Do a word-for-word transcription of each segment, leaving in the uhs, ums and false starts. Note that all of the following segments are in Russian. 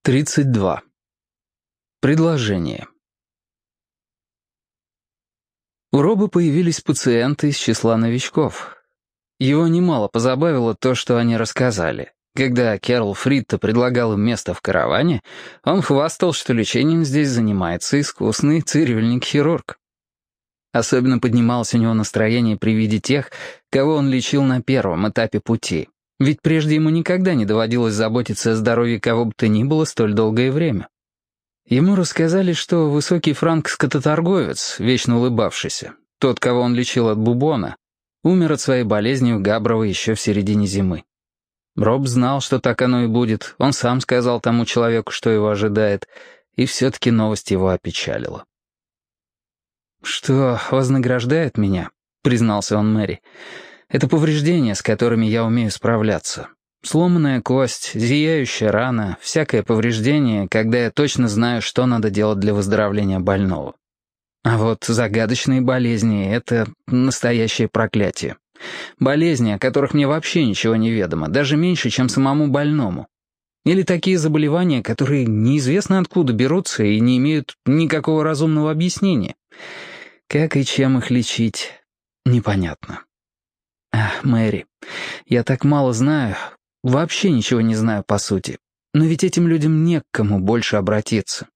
тридцать два. Предложение. У Роба появились пациенты из числа новичков. Его немало позабавило то, что они рассказали. Когда Кэрол Фритта предлагал им место в караване, он хвастал, что лечением здесь занимается искусный цирюльник-хирург. Особенно поднималось у него настроение при виде тех, кого он лечил на первом этапе пути. Ведь прежде ему никогда не доводилось заботиться о здоровье кого бы то ни было столь долгое время. Ему рассказали, что высокий франк-скототорговец, вечно улыбавшийся, тот, кого он лечил от бубона, умер от своей болезни у Габрова еще в середине зимы. Роб знал, что так оно и будет, он сам сказал тому человеку, что его ожидает, и все-таки новость его опечалила. «Что вознаграждает меня», — признался он Мэри, — «это повреждения, с которыми я умею справляться. Сломанная кость, зияющая рана, всякое повреждение, когда я точно знаю, что надо делать для выздоровления больного. А вот загадочные болезни — это настоящее проклятие. Болезни, о которых мне вообще ничего не ведомо, даже меньше, чем самому больному. Или такие заболевания, которые неизвестно откуда берутся и не имеют никакого разумного объяснения. Как и чем их лечить, непонятно. Ах, Мэри, я так мало знаю, вообще ничего не знаю по сути. Но ведь этим людям не к кому больше обратиться».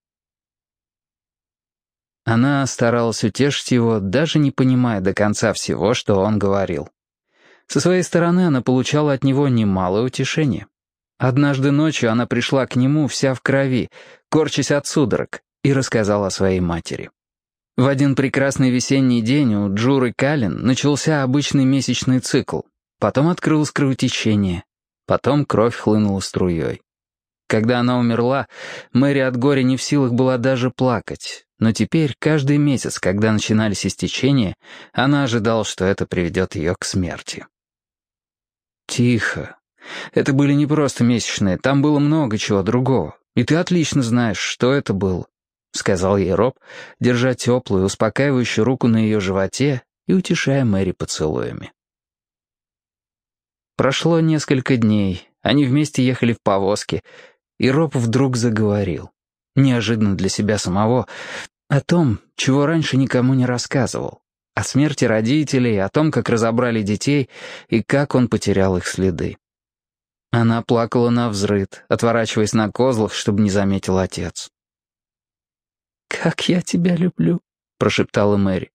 Она старалась утешить его, даже не понимая до конца всего, что он говорил. Со своей стороны она получала от него немалое утешение. Однажды ночью она пришла к нему вся в крови, корчась от судорог, и рассказала о своей матери. В один прекрасный весенний день у Джуры Каллен начался обычный месячный цикл, потом открылось кровотечение, потом кровь хлынула струей. Когда она умерла, Мэри от горя не в силах была даже плакать, но теперь каждый месяц, когда начинались истечения, она ожидала, что это приведет ее к смерти. «Тихо. Это были не просто месячные, там было много чего другого, и ты отлично знаешь, что это было», — сказал ей Роб, держа теплую, успокаивающую руку на ее животе и утешая Мэри поцелуями. Прошло несколько дней, они вместе ехали в повозке, и Роб вдруг заговорил, неожиданно для себя самого, о том, чего раньше никому не рассказывал, о смерти родителей, о том, как разобрали детей и как он потерял их следы. Она плакала навзрыд, отворачиваясь на козлах, чтобы не заметил отец. «Как я тебя люблю», — прошептала Мэри.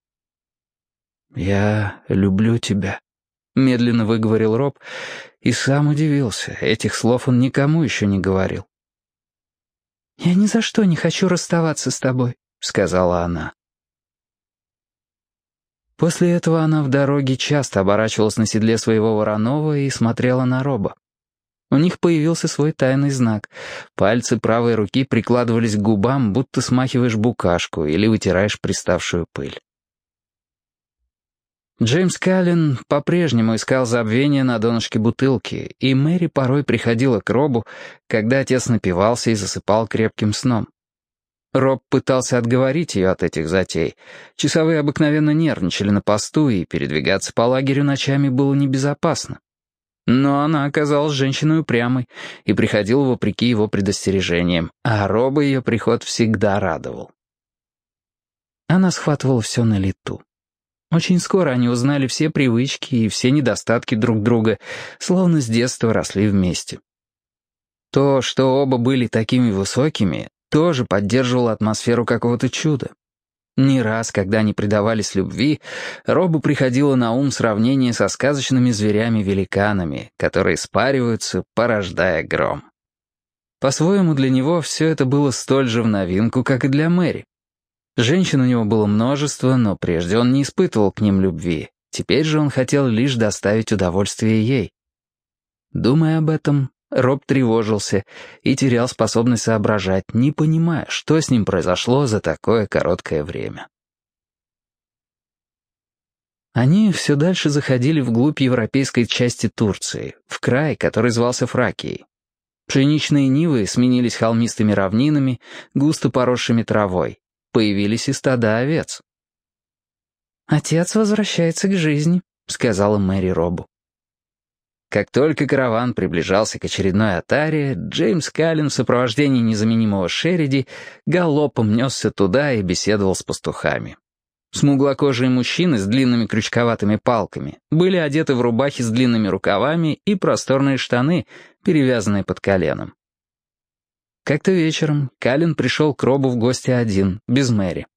«Я люблю тебя», — медленно выговорил Роб, и сам удивился. Этих слов он никому еще не говорил. «Я ни за что не хочу расставаться с тобой», — сказала она. После этого она в дороге часто оборачивалась на седле своего вороного и смотрела на Роба. У них появился свой тайный знак. Пальцы правой руки прикладывались к губам, будто смахиваешь букашку или вытираешь приставшую пыль. Джеймс Каллен по-прежнему искал забвения на донышке бутылки, и Мэри порой приходила к Робу, когда отец напивался и засыпал крепким сном. Роб пытался отговорить ее от этих затей. Часовые обыкновенно нервничали на посту, и передвигаться по лагерю ночами было небезопасно. Но она оказалась женщиной упрямой и приходила вопреки его предостережениям, а Роба ее приход всегда радовал. Она схватывала все на лету. Очень скоро они узнали все привычки и все недостатки друг друга, словно с детства росли вместе. То, что оба были такими высокими, тоже поддерживало атмосферу какого-то чуда. Не раз, когда они предавались любви, Робу приходило на ум сравнение со сказочными зверями-великанами, которые спариваются, порождая гром. По-своему для него все это было столь же в новинку, как и для Мэри. Женщин у него было множество, но прежде он не испытывал к ним любви. Теперь же он хотел лишь доставить удовольствие ей. Думая об этом, Роб тревожился и терял способность соображать, не понимая, что с ним произошло за такое короткое время. Они все дальше заходили вглубь европейской части Турции, в край, который звался Фракией. Пшеничные нивы сменились холмистыми равнинами, густо поросшими травой. Появились и стада овец. «Отец возвращается к жизни», — сказала Мэри Робу. Как только караван приближался к очередной отаре, Джеймс Каллен в сопровождении незаменимого Шериди галопом несся туда и беседовал с пастухами. Смуглокожие мужчины с длинными крючковатыми палками были одеты в рубахи с длинными рукавами и просторные штаны, перевязанные под коленом. Как-то вечером Каллен пришел к Робу в гости один, без Мэри.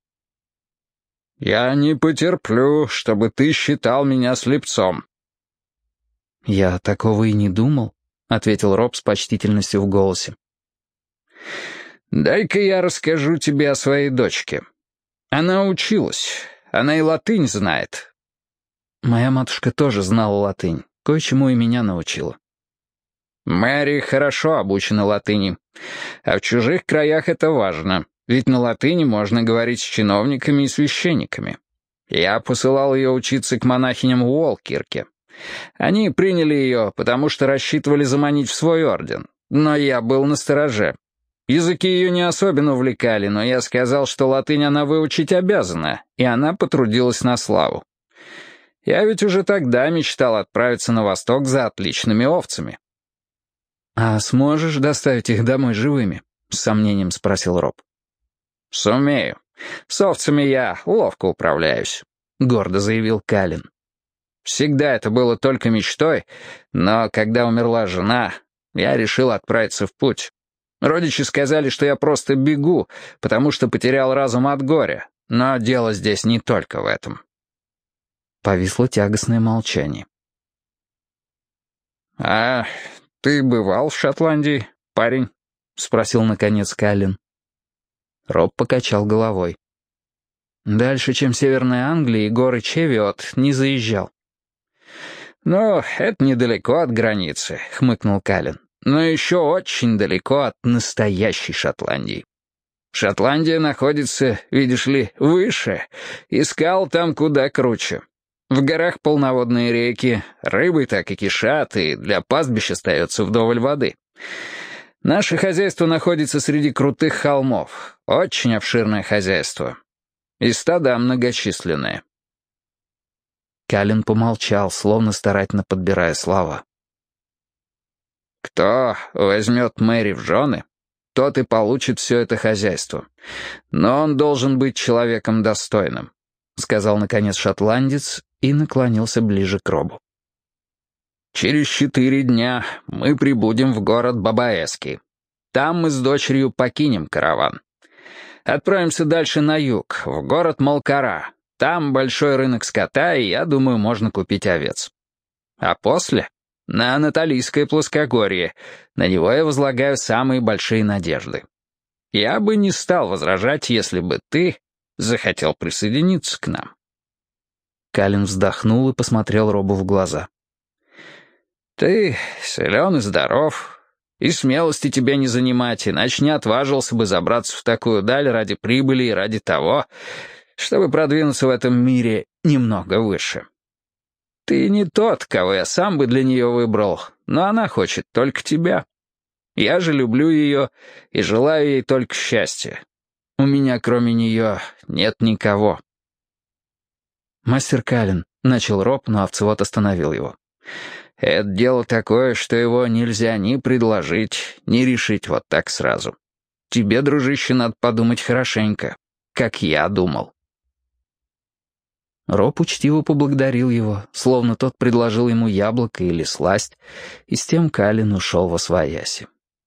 «Я не потерплю, чтобы ты считал меня слепцом». «Я такого и не думал», — ответил Роб с почтительностью в голосе. «Дай-ка я расскажу тебе о своей дочке. Она училась, она и латынь знает». «Моя матушка тоже знала латынь, кое-чему и меня научила». «Мэри хорошо обучена латыни, а в чужих краях это важно, ведь на латыни можно говорить с чиновниками и священниками. Я посылал ее учиться к монахиням в Уолкирке. Они приняли ее, потому что рассчитывали заманить в свой орден, но я был настороже. Языки ее не особенно увлекали, но я сказал, что латынь она выучить обязана, и она потрудилась на славу. Я ведь уже тогда мечтал отправиться на восток за отличными овцами». «А сможешь доставить их домой живыми?» — с сомнением спросил Роб. «Сумею. С овцами я ловко управляюсь», — гордо заявил Каллен. «Всегда это было только мечтой, но когда умерла жена, я решил отправиться в путь. Родичи сказали, что я просто бегу, потому что потерял разум от горя, но дело здесь не только в этом». Повисло тягостное молчание. «А ты бывал в Шотландии, парень?» — спросил наконец Каллен. Роб покачал головой. «Дальше, чем Северная Англия и горы Чевиот, не заезжал». «Ну, это недалеко от границы», — хмыкнул Каллен. «Но еще очень далеко от настоящей Шотландии. Шотландия находится, видишь ли, выше, и скал там куда круче. В горах полноводные реки, рыбы так и кишат, и для пастбищ остается вдоволь воды. Наше хозяйство находится среди крутых холмов, очень обширное хозяйство. И стада многочисленные». Каллен помолчал, словно старательно подбирая слова. «Кто возьмет Мэри в жены, тот и получит все это хозяйство. Но он должен быть человеком достойным», — сказал наконец шотландец и наклонился ближе к Робу. «Через четыре дня мы прибудем в город Бабаэски. Там мы с дочерью покинем караван. Отправимся дальше на юг, в город Малкара. Там большой рынок скота, и, я думаю, можно купить овец. А после — на Анатолийское плоскогорье. На него я возлагаю самые большие надежды. Я бы не стал возражать, если бы ты захотел присоединиться к нам». Каллен вздохнул и посмотрел Робу в глаза. «Ты силен и здоров, и смелости тебе не занимать, иначе не отважился бы забраться в такую даль ради прибыли и ради того, чтобы продвинуться в этом мире немного выше. Ты не тот, кого я сам бы для нее выбрал, но она хочет только тебя. Я же люблю ее и желаю ей только счастья. У меня кроме нее нет никого». «Мастер Каллен», — начал Роб, но овцевод остановил его. «Это дело такое, что его нельзя ни предложить, ни решить вот так сразу. Тебе, дружище, надо подумать хорошенько, как я думал». Роб учтиво поблагодарил его, словно тот предложил ему яблоко или сласть, и с тем Каллен ушел восвояси.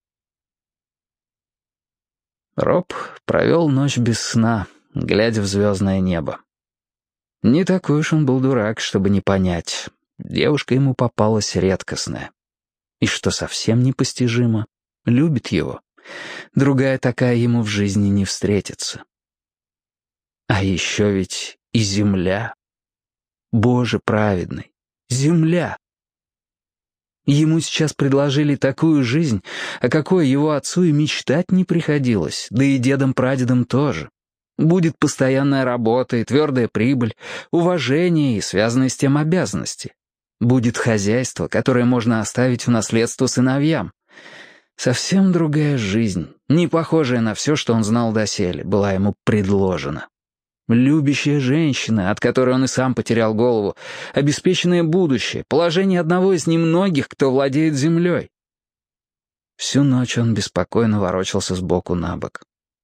Роб провел ночь без сна, глядя в звездное небо. Не такой уж он был дурак, чтобы не понять. Девушка ему попалась редкостная. И что совсем непостижимо, любит его. Другая такая ему в жизни не встретится. А еще ведь и земля. Боже праведный, земля. Ему сейчас предложили такую жизнь, о какой его отцу и мечтать не приходилось, да и дедам-прадедам тоже. Будет постоянная работа и твердая прибыль, уважение и связанные с тем обязанности. Будет хозяйство, которое можно оставить в наследство сыновьям. Совсем другая жизнь, не похожая на все, что он знал доселе, была ему предложена. Любящая женщина, от которой он и сам потерял голову, обеспеченное будущее, положение одного из немногих, кто владеет землей. Всю ночь он беспокойно ворочался сбоку на бок.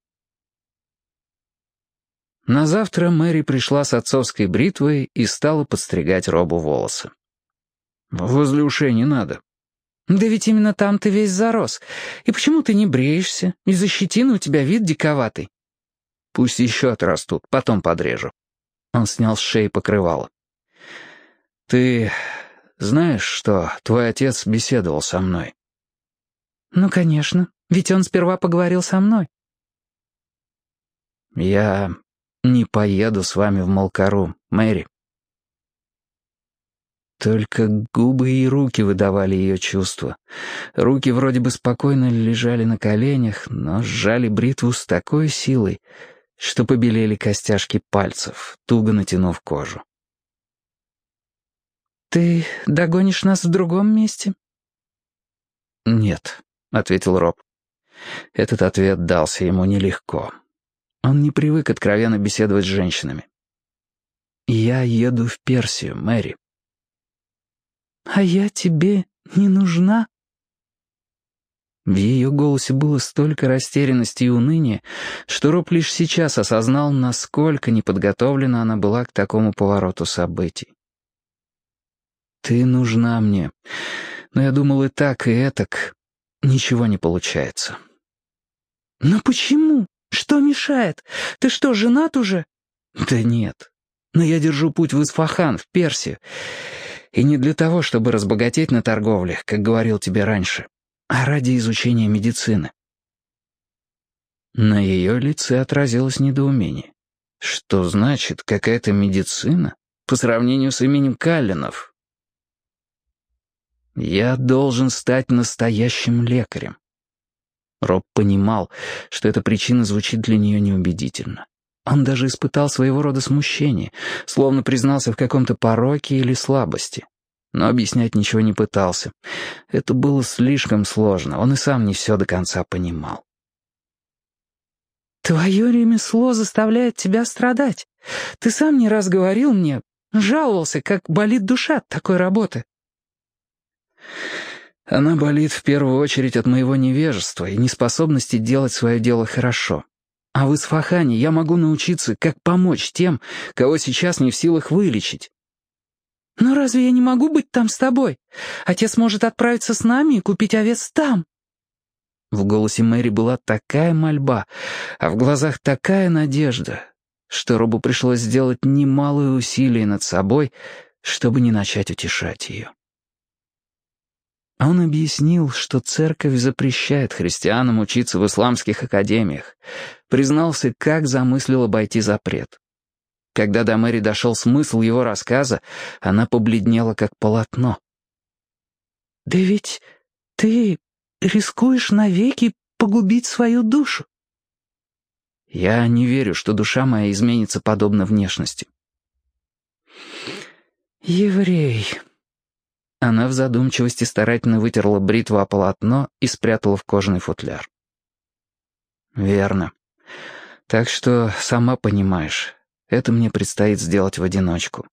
На завтра Мэри пришла с отцовской бритвой и стала подстригать Робу волосы. «Возле ушей не надо». «Да ведь именно там ты весь зарос. И почему ты не бреешься? Из-за щетины у тебя вид диковатый». «Пусть еще отрастут, потом подрежу». Он снял с шеи покрывало. «Ты знаешь, что твой отец беседовал со мной?» «Ну, конечно, ведь он сперва поговорил со мной». «Я не поеду с вами в Малкарум, Мэри». Только губы и руки выдавали ее чувства. Руки вроде бы спокойно лежали на коленях, но сжали бритву с такой силой, что побелели костяшки пальцев, туго натянув кожу. «Ты догонишь нас в другом месте?» «Нет», — ответил Роб. Этот ответ дался ему нелегко. Он не привык откровенно беседовать с женщинами. «Я еду в Персию, Мэри». «А я тебе не нужна?» В ее голосе было столько растерянности и уныния, что Роб лишь сейчас осознал, насколько неподготовлена она была к такому повороту событий. «Ты нужна мне, но я думал и так, и этак. Ничего не получается». «Но почему? Что мешает? Ты что, женат уже?» «Да нет. Но я держу путь в Исфахан, в Персию. И не для того, чтобы разбогатеть на торговле, как говорил тебе раньше, а ради изучения медицины». На ее лице отразилось недоумение. Что значит какая-то медицина по сравнению с именем Каллинов? «Я должен стать настоящим лекарем». Роб понимал, что эта причина звучит для нее неубедительно. Он даже испытал своего рода смущение, словно признался в каком-то пороке или слабости. Но объяснять ничего не пытался. Это было слишком сложно, он и сам не все до конца понимал. «Твое ремесло заставляет тебя страдать. Ты сам не раз говорил мне, жаловался, как болит душа от такой работы». «Она болит в первую очередь от моего невежества и неспособности делать свое дело хорошо. А в Исфахане я могу научиться, как помочь тем, кого сейчас не в силах вылечить». «Но разве я не могу быть там с тобой? Отец может отправиться с нами и купить овец там». В голосе Мэри была такая мольба, а в глазах такая надежда, что Робу пришлось сделать немалые усилия над собой, чтобы не начать утешать ее. Он объяснил, что церковь запрещает христианам учиться в исламских академиях, признался, как замыслил обойти запрет. Когда до Мэри дошел смысл его рассказа, она побледнела, как полотно. «Да ведь ты рискуешь навеки погубить свою душу». «Я не верю, что душа моя изменится подобно внешности». «Еврей». Она в задумчивости старательно вытерла бритву о полотно и спрятала в кожаный футляр. «Верно. Так что, сама понимаешь, это мне предстоит сделать в одиночку».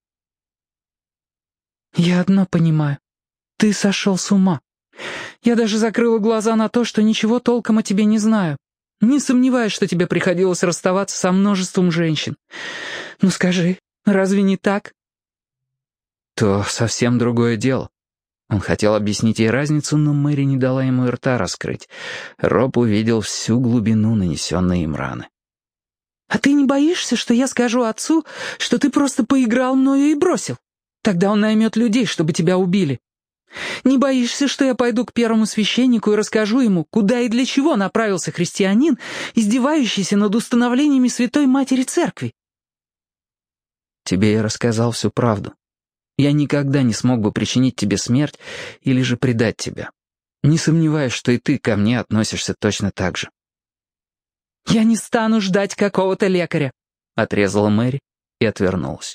«Я одно понимаю. Ты сошел с ума. Я даже закрыла глаза на то, что ничего толком о тебе не знаю. Не сомневаюсь, что тебе приходилось расставаться со множеством женщин. Ну скажи, разве не так?» «То совсем другое дело». Он хотел объяснить ей разницу, но Мэри не дала ему и рта раскрыть. Роб увидел всю глубину нанесенной им раны. «А ты не боишься, что я скажу отцу, что ты просто поиграл мною и бросил? Тогда он наймет людей, чтобы тебя убили. Не боишься, что я пойду к первому священнику и расскажу ему, куда и для чего направился христианин, издевающийся над установлениями Святой Матери Церкви?» «Тебе я рассказал всю правду. Я никогда не смог бы причинить тебе смерть или же предать тебя. Не сомневаюсь, что и ты ко мне относишься точно так же». «Я не стану ждать какого-то лекаря», — отрезала Мэри и отвернулась.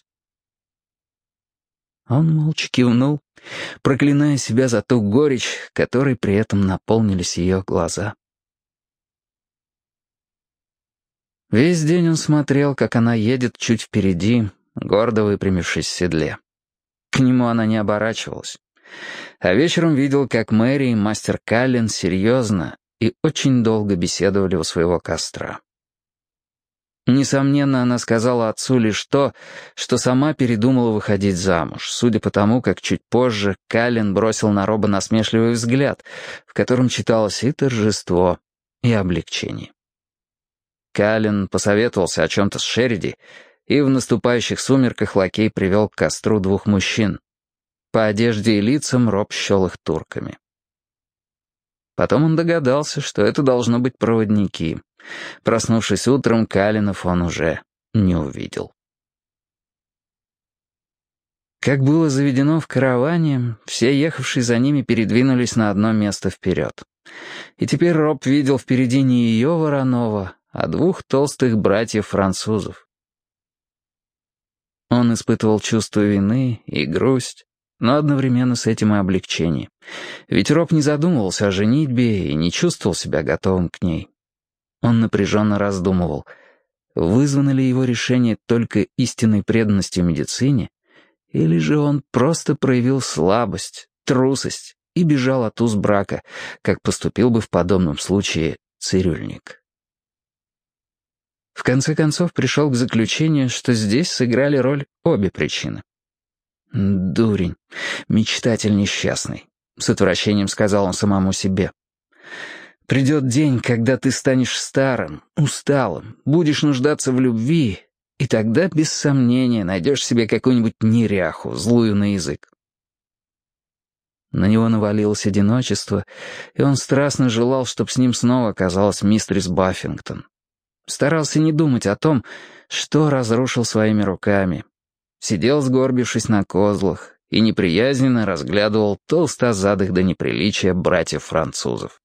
Он молча кивнул, проклиная себя за ту горечь, которой при этом наполнились ее глаза. Весь день он смотрел, как она едет чуть впереди, гордо выпрямившись в седле. К нему она не оборачивалась. А вечером видел, как Мэри и мастер Каллен серьезно и очень долго беседовали у своего костра. Несомненно, она сказала отцу лишь то, что сама передумала выходить замуж, судя по тому, как чуть позже Каллен бросил на Роба насмешливый взгляд, в котором читалось и торжество, и облегчение. Каллен посоветовался о чем-то с Шериди, и в наступающих сумерках лакей привел к костру двух мужчин. По одежде и лицам Роб счел их турками. Потом он догадался, что это должно быть проводники. Проснувшись утром, Калленов он уже не увидел. Как было заведено в караване, все ехавшие за ними передвинулись на одно место вперед. И теперь Роб видел впереди не ее Воронова, а двух толстых братьев-французов. Он испытывал чувство вины и грусть, но одновременно с этим и облегчение. Ведь Роб не задумывался о женитьбе и не чувствовал себя готовым к ней. Он напряженно раздумывал, вызвано ли его решение только истинной преданностью медицине, или же он просто проявил слабость, трусость и бежал от уз брака, как поступил бы в подобном случае цирюльник. В конце концов пришел к заключению, что здесь сыграли роль обе причины. «Дурень, мечтатель несчастный», — с отвращением сказал он самому себе. «Придет день, когда ты станешь старым, усталым, будешь нуждаться в любви, и тогда, без сомнения, найдешь себе какую-нибудь неряху, злую на язык». На него навалилось одиночество, и он страстно желал, чтобы с ним снова оказалась мистерис Баффингтон. Старался не думать о том, что разрушил своими руками. Сидел, сгорбившись на козлах, и неприязненно разглядывал толстозадых до неприличия братьев-французов.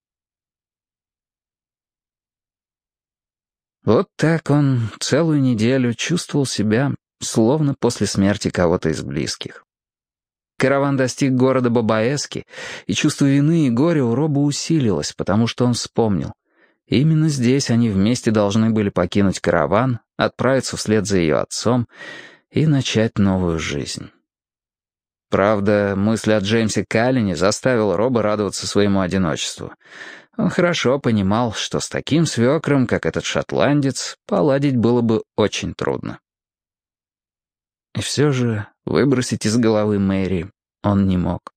Вот так он целую неделю чувствовал себя, словно после смерти кого-то из близких. Караван достиг города Бабаэски, и чувство вины и горя у Роба усилилось, потому что он вспомнил. Именно здесь они вместе должны были покинуть караван, отправиться вслед за ее отцом и начать новую жизнь. Правда, мысль о Джеймсе Каллене заставила Роба радоваться своему одиночеству. Он хорошо понимал, что с таким свекром, как этот шотландец, поладить было бы очень трудно. И все же выбросить из головы Мэри он не мог.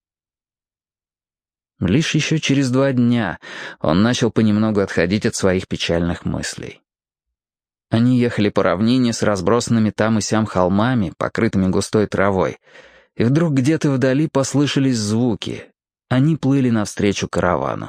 Лишь еще через два дня он начал понемногу отходить от своих печальных мыслей. Они ехали по равнине с разбросанными там и сям холмами, покрытыми густой травой, и вдруг где-то вдали послышались звуки. Они плыли навстречу каравану.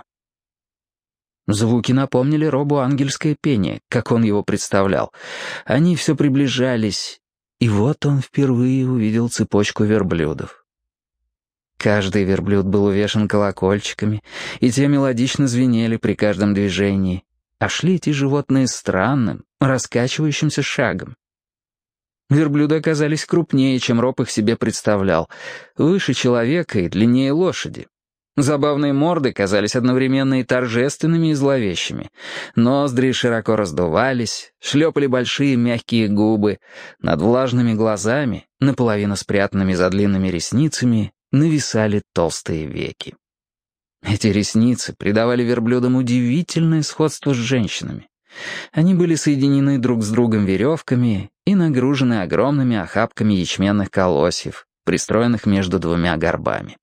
Звуки напомнили Робу ангельское пение, как он его представлял. Они все приближались, и вот он впервые увидел цепочку верблюдов. Каждый верблюд был увешан колокольчиками, и те мелодично звенели при каждом движении, а шли эти животные странным, раскачивающимся шагом. Верблюды оказались крупнее, чем Роб их себе представлял, выше человека и длиннее лошади. Забавные морды казались одновременно и торжественными, и зловещими. Ноздри широко раздувались, шлепали большие мягкие губы. Над влажными глазами, наполовину спрятанными за длинными ресницами, нависали толстые веки. Эти ресницы придавали верблюдам удивительное сходство с женщинами. Они были соединены друг с другом веревками и нагружены огромными охапками ячменных колосьев, пристроенных между двумя горбами.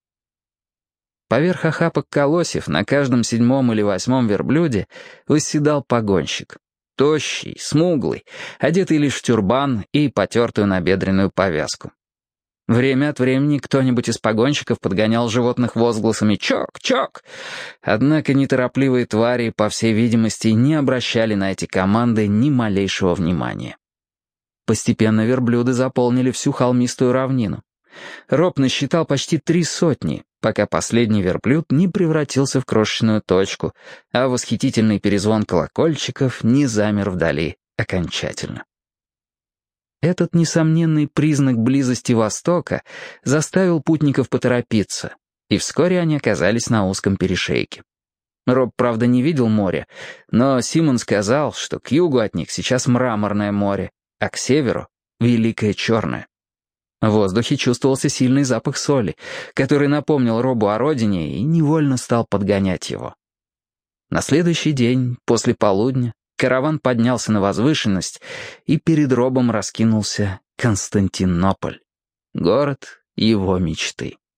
Поверх охапок колосьев на каждом седьмом или восьмом верблюде восседал погонщик. Тощий, смуглый, одетый лишь в тюрбан и потертую набедренную повязку. Время от времени кто-нибудь из погонщиков подгонял животных возгласами «Чок! Чок!». Однако неторопливые твари, по всей видимости, не обращали на эти команды ни малейшего внимания. Постепенно верблюды заполнили всю холмистую равнину. Роб насчитал почти три сотни, пока последний верблюд не превратился в крошечную точку, а восхитительный перезвон колокольчиков не замер вдали окончательно. Этот несомненный признак близости Востока заставил путников поторопиться, и вскоре они оказались на узком перешейке. Роб, правда, не видел моря, но Симон сказал, что к югу от них сейчас мраморное море, а к северу — великое черное. В воздухе чувствовался сильный запах соли, который напомнил Робу о родине и невольно стал подгонять его. На следующий день, после полудня, караван поднялся на возвышенность, и перед Робом раскинулся Константинополь, город его мечты.